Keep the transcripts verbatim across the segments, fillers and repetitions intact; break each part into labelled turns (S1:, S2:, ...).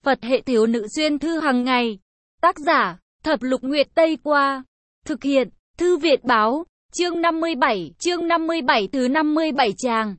S1: Phật hệ thiếu nữ xuyên thư hàng ngày. Tác giả, Thập Lục Nguyệt Tây Qua. Thực hiện, Thư Viện Báo. Chương năm mươi bảy, chương năm mươi bảy thứ năm mươi bảy tràng.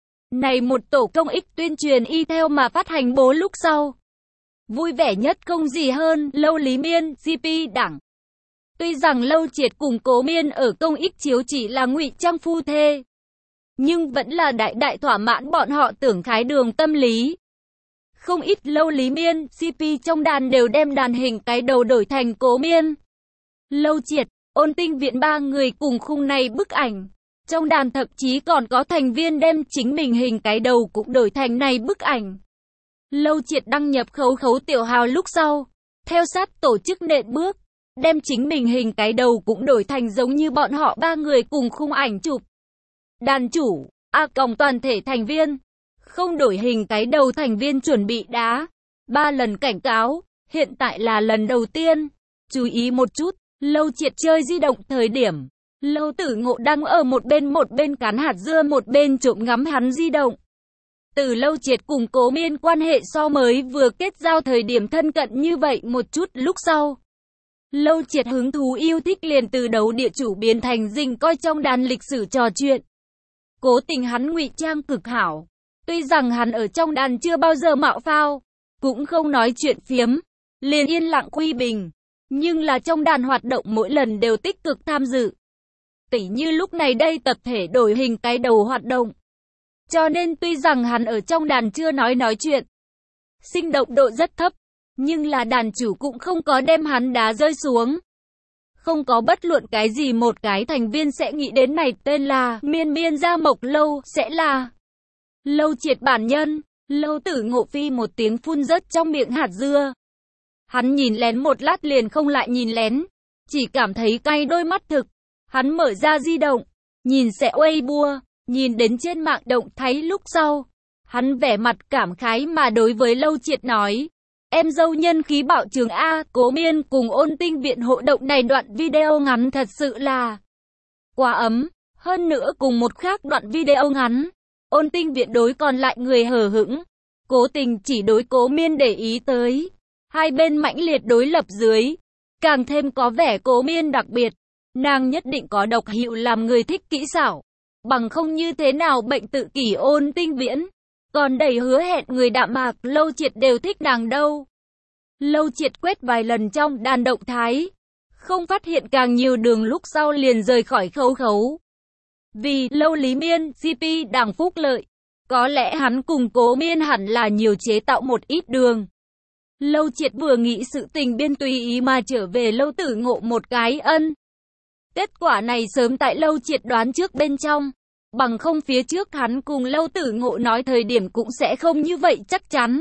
S1: Này một tổ công ích tuyên truyền y theo mà phát hành bố lúc sau. Vui vẻ nhất không gì hơn, Lâu Lý Miên, giê pê đẳng. Tuy rằng Lâu Triệt cùng Cố Miên ở công ích chiếu chỉ là ngụy trang phu thê, nhưng vẫn là đại đại thỏa mãn bọn họ tưởng khái đường tâm lý. Không ít Lâu Lý Miên, giê pê trong đàn đều đem đàn hình cái đầu đổi thành Cố Miên, Lâu Triệt, Ôn Tinh Viện ba người cùng khung này bức ảnh. Trong đàn thậm chí còn có thành viên đem chính mình hình cái đầu cũng đổi thành này bức ảnh. Lâu Triệt đăng nhập khấu khấu tiểu hào lúc sau, theo sát tổ chức nện bước, đem chính mình hình cái đầu cũng đổi thành giống như bọn họ ba người cùng khung ảnh chụp. Đàn chủ, A còng toàn thể thành viên, không đổi hình cái đầu thành viên chuẩn bị đá. Ba lần cảnh cáo, hiện tại là lần đầu tiên. Chú ý một chút, Lâu Triệt chơi di động thời điểm, Lâu Tử Ngộ đang ở một bên một bên cắn hạt dưa một bên trộm ngắm hắn di động. Từ Lâu Triệt cùng Cố Miên quan hệ so mới vừa kết giao thời điểm thân cận như vậy một chút lúc sau. Lâu Triệt hứng thú yêu thích liền từ đấu địa chủ biến thành dình coi trong đàn lịch sử trò chuyện. Cố tình hắn ngụy trang cực hảo. Tuy rằng hắn ở trong đàn chưa bao giờ mạo phao, cũng không nói chuyện phiếm, liền yên lặng quy bình. Nhưng là trong đàn hoạt động mỗi lần đều tích cực tham dự. Tỉ như lúc này đây tập thể đổi hình cái đầu hoạt động. Cho nên tuy rằng hắn ở trong đàn chưa nói nói chuyện, sinh động độ rất thấp, nhưng là đàn chủ cũng không có đem hắn đá rơi xuống. Không có bất luận cái gì một cái thành viên sẽ nghĩ đến này tên là Miên Miên Gia Mộc Lâu sẽ là Lâu Triệt bản nhân. Lâu Tử Ngộ phi một tiếng phun rớt trong miệng hạt dưa. Hắn nhìn lén một lát liền không lại nhìn lén, chỉ cảm thấy cay đôi mắt thực. Hắn mở ra di động, nhìn sẽ Weibo, nhìn đến trên mạng động thấy lúc sau. Hắn vẻ mặt cảm khái mà đối với Lâu Triệt nói. Em dâu nhân khí bạo trường A, Cố Miên cùng Ôn Tinh Viện hộ động này đoạn video ngắn thật sự là quá ấm. Hơn nữa cùng một khác đoạn video ngắn, Ôn Tinh Viện đối còn lại người hờ hững. Cố tình chỉ đối Cố Miên để ý tới. Hai bên mãnh liệt đối lập dưới, càng thêm có vẻ Cố Miên đặc biệt. Nàng nhất định có độc hiệu làm người thích kỹ xảo, bằng không như thế nào bệnh tự kỷ Ôn Tinh Viễn. Còn đầy hứa hẹn người đạm mạc, Lâu Triệt đều thích nàng đâu. Lâu Triệt quét vài lần trong đàn động thái, không phát hiện càng nhiều đường lúc sau liền rời khỏi khấu khấu. Vì Lâu Lý Miên, giê pê đảng phúc lợi, có lẽ hắn cùng Cố Miên hẳn là nhiều chế tạo một ít đường. Lâu Triệt vừa nghĩ sự tình biên tùy ý mà trở về Lâu Tử Ngộ một cái ân. Kết quả này sớm tại Lâu Triệt đoán trước bên trong. Bằng không phía trước hắn cùng Lâu Tử Ngộ nói thời điểm cũng sẽ không như vậy chắc chắn.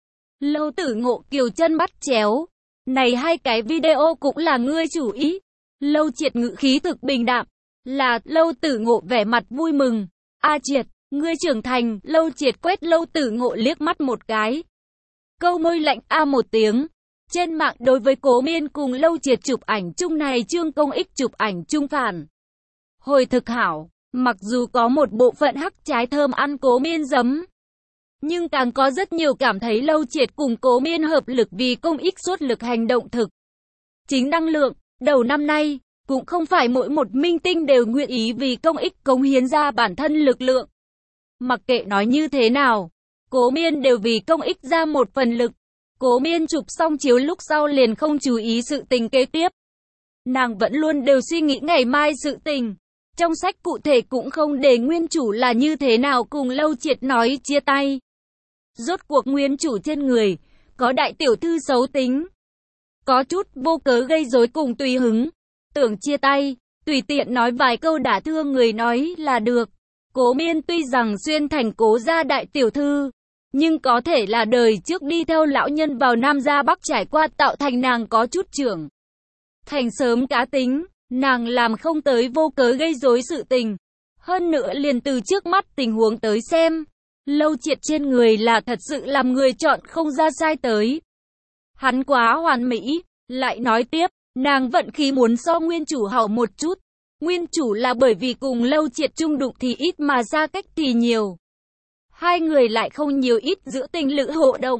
S1: Lâu Tử Ngộ kiều chân bắt chéo. Này hai cái video cũng là ngươi chủ ý. Lâu Triệt ngữ khí thực bình đạm. Là Lâu Tử Ngộ vẻ mặt vui mừng. A Triệt, ngươi trưởng thành. Lâu Triệt quét Lâu Tử Ngộ liếc mắt một cái. Câu môi lạnh a một tiếng. Trên mạng đối với Cố Miên cùng Lâu Triệt chụp ảnh chung này chương công ích chụp ảnh chung phản hồi thực hảo. Mặc dù có một bộ phận hắc trái thơm ăn Cố Miên giấm, nhưng càng có rất nhiều cảm thấy Lâu Triệt cùng Cố Miên hợp lực vì công ích suốt lực hành động thực. Chính năng lượng, đầu năm nay, cũng không phải mỗi một minh tinh đều nguyện ý vì công ích cống hiến ra bản thân lực lượng. Mặc kệ nói như thế nào, Cố Miên đều vì công ích ra một phần lực. Cố Miên chụp xong chiếu lúc sau liền không chú ý sự tình kế tiếp. Nàng vẫn luôn đều suy nghĩ ngày mai sự tình. Trong sách cụ thể cũng không để nguyên chủ là như thế nào cùng Lâu Triệt nói chia tay. Rốt cuộc nguyên chủ trên người, có đại tiểu thư xấu tính. Có chút vô cớ gây rối cùng tùy hứng. Tưởng chia tay, tùy tiện nói vài câu đả thương người nói là được. Cố Miên tuy rằng xuyên thành Cố gia đại tiểu thư, nhưng có thể là đời trước đi theo lão nhân vào Nam gia Bắc trải qua tạo thành nàng có chút trưởng thành sớm cá tính. Nàng làm không tới vô cớ gây rối sự tình. Hơn nữa liền từ trước mắt tình huống tới xem, Lâu Triệt trên người là thật sự làm người chọn không ra sai tới. Hắn quá hoàn mỹ. Lại nói tiếp, nàng vận khí muốn so nguyên chủ hảo một chút. Nguyên chủ là bởi vì cùng Lâu Triệt chung đụng thì ít mà xa cách thì nhiều. Hai người lại không nhiều ít giữa tình lữ hộ động.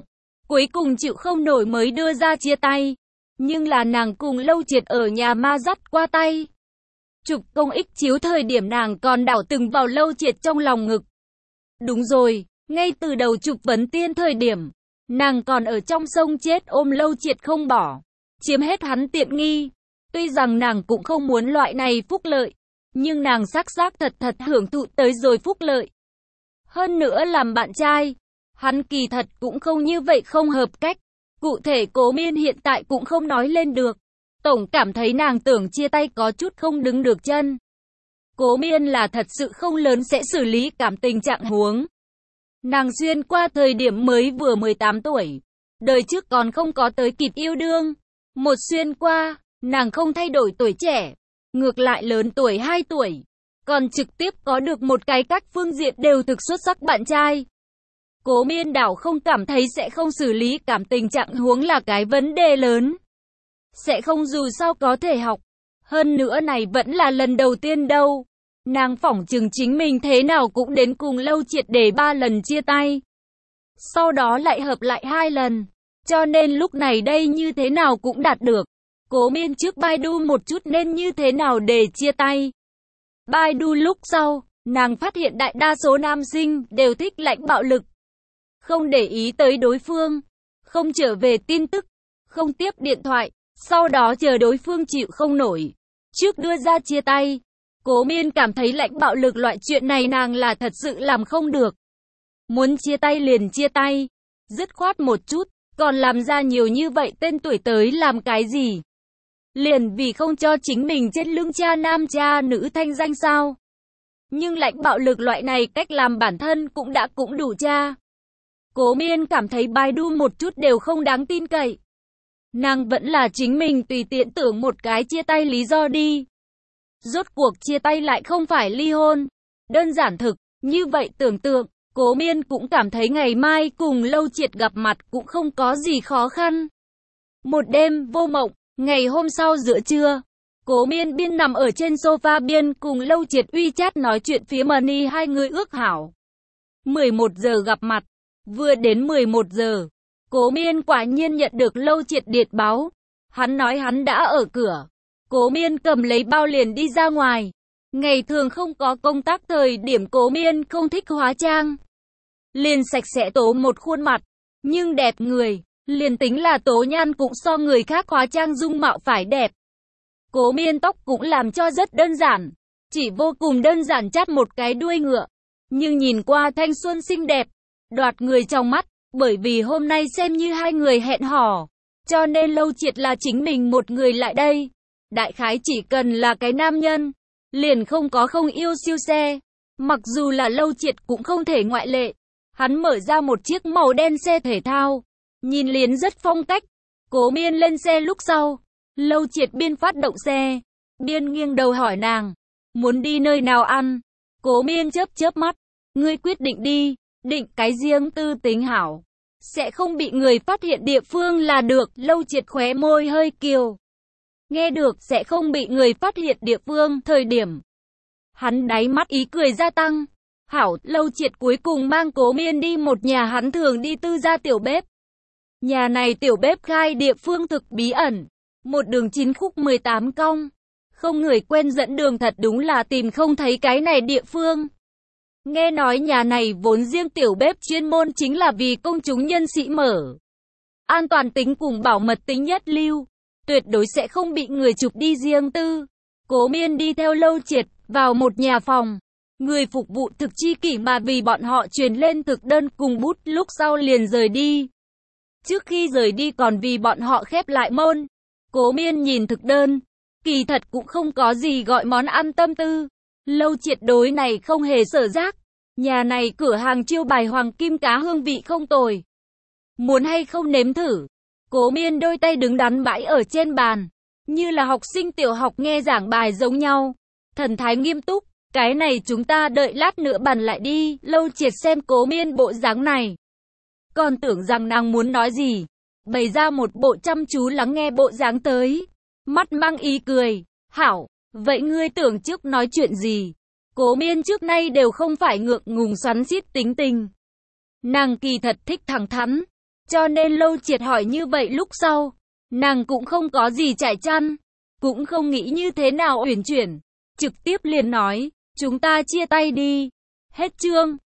S1: cuối cùng chịu không nổi mới đưa ra chia tay. Nhưng là nàng cùng Lâu Triệt ở nhà ma dắt qua tay. Chụp công ích chiếu thời điểm nàng còn đảo từng vào Lâu Triệt trong lòng ngực. Đúng rồi, ngay từ đầu chụp vấn tiên thời điểm, nàng còn ở trong sông chết ôm Lâu Triệt không bỏ, chiếm hết hắn tiện nghi. Tuy rằng nàng cũng không muốn loại này phúc lợi, nhưng nàng xác xác thật thật hưởng thụ tới rồi phúc lợi. Hơn nữa làm bạn trai, hắn kỳ thật cũng không như vậy không hợp cách. Cụ thể Cố Miên hiện tại cũng không nói lên được. Tổng cảm thấy nàng tưởng chia tay có chút không đứng được chân. Cố Miên là thật sự không lớn sẽ xử lý cảm tình trạng huống. Nàng xuyên qua thời điểm mới vừa mười tám tuổi. Đời trước còn không có tới kịp yêu đương. Một xuyên qua, nàng không thay đổi tuổi trẻ. Ngược lại lớn tuổi hai tuổi. Còn trực tiếp có được một cái các phương diện đều thực xuất sắc bạn trai. Cố Miên đảo không cảm thấy sẽ không xử lý cảm tình trạng huống là cái vấn đề lớn. Sẽ không dù sao có thể học. Hơn nữa này vẫn là lần đầu tiên đâu. Nàng phỏng chừng chính mình thế nào cũng đến cùng Lâu Triệt để ba lần chia tay. Sau đó lại hợp lại hai lần. Cho nên lúc này đây như thế nào cũng đạt được. Cố Miên trước Baidu một chút nên như thế nào để chia tay. Baidu lúc sau, nàng phát hiện đại đa số nam sinh đều thích lãnh bạo lực. Không để ý tới đối phương, không trở về tin tức, không tiếp điện thoại, sau đó chờ đối phương chịu không nổi. Trước đưa ra chia tay, Cố Miên cảm thấy lãnh bạo lực loại chuyện này nàng là thật sự làm không được. Muốn chia tay liền chia tay, dứt khoát một chút, còn làm ra nhiều như vậy tên tuổi tới làm cái gì? Liền vì không cho chính mình trên lưng cha nam cha nữ thanh danh sao? Nhưng lãnh bạo lực loại này cách làm bản thân cũng đã cũng đủ cha. Cố Miên cảm thấy Baidu một chút đều không đáng tin cậy. Nàng vẫn là chính mình tùy tiện tưởng một cái chia tay lý do đi. Rốt cuộc chia tay lại không phải ly hôn. Đơn giản thực, như vậy tưởng tượng, Cố Miên cũng cảm thấy ngày mai cùng Lâu Triệt gặp mặt cũng không có gì khó khăn. Một đêm vô mộng, ngày hôm sau giữa trưa, Cố Miên biên nằm ở trên sofa biên cùng Lâu Triệt uy chat nói chuyện phía Money hai người ước hảo. mười một giờ gặp mặt. Vừa đến mười một giờ, Cố Miên quả nhiên nhận được Lâu Triệt điện báo. Hắn nói hắn đã ở cửa. Cố Miên cầm lấy bao liền đi ra ngoài. Ngày thường không có công tác thời điểm Cố Miên không thích hóa trang. Liền sạch sẽ tố một khuôn mặt, nhưng đẹp người, liền tính là tố nhan cũng so người khác hóa trang dung mạo phải đẹp. Cố Miên tóc cũng làm cho rất đơn giản, chỉ vô cùng đơn giản chát một cái đuôi ngựa. Nhưng nhìn qua thanh xuân xinh đẹp, đoạt người trong mắt, bởi vì hôm nay xem như hai người hẹn hò, cho nên Lâu Triệt là chính mình một người lại đây. Đại khái chỉ cần là cái nam nhân, liền không có không yêu siêu xe. Mặc dù là Lâu Triệt cũng không thể ngoại lệ. Hắn mở ra một chiếc màu đen xe thể thao, nhìn liền rất phong cách. Cố Miên lên xe lúc sau, Lâu Triệt biên phát động xe, biên nghiêng đầu hỏi nàng, muốn đi nơi nào ăn. Cố Miên chớp chớp mắt, ngươi quyết định đi, định cái riêng tư tính hảo, sẽ không bị người phát hiện địa phương là được. Lâu Triệt khóe môi hơi kiều. Nghe được sẽ không bị người phát hiện địa phương thời điểm, hắn đáy mắt ý cười gia tăng. Hảo, Lâu Triệt cuối cùng mang Cố Miên đi một nhà hắn thường đi tư gia tiểu bếp. Nhà này tiểu bếp khai địa phương thực bí ẩn, một đường chín khúc mười tám cong. Không người quen dẫn đường thật đúng là tìm không thấy cái này địa phương. Nghe nói nhà này vốn riêng tiểu bếp chuyên môn chính là vì công chúng nhân sĩ mở. An toàn tính cùng bảo mật tính nhất lưu, tuyệt đối sẽ không bị người chụp đi riêng tư. Cố Miên đi theo Lâu Triệt vào một nhà phòng. Người phục vụ thực chi kỷ mà vì bọn họ truyền lên thực đơn cùng bút, lúc sau liền rời đi. Trước khi rời đi còn vì bọn họ khép lại môn. Cố Miên nhìn thực đơn, kỳ thật cũng không có gì gọi món ăn tâm tư. Lâu Triệt đối này không hề sở giác. Nhà này cửa hàng chiêu bài hoàng kim cá hương vị không tồi. Muốn hay không nếm thử? Cố Miên đôi tay đứng đắn bãi ở trên bàn, như là học sinh tiểu học nghe giảng bài giống nhau. Thần thái nghiêm túc. Cái này chúng ta đợi lát nữa bàn lại đi. Lâu Triệt xem Cố Miên bộ dáng này, còn tưởng rằng nàng muốn nói gì, bày ra một bộ chăm chú lắng nghe bộ dáng tới, mắt mang ý cười. Hảo, vậy ngươi tưởng trước nói chuyện gì? Cố Miên trước nay đều không phải ngượng ngùng xoắn xít tính tình. Nàng kỳ thật thích thẳng thắn, Cho nên Lâu Triệt hỏi như vậy lúc sau, nàng cũng không có gì trải chăn, cũng không nghĩ như thế nào uyển chuyển, trực tiếp liền nói, chúng ta chia tay đi. Hết chương.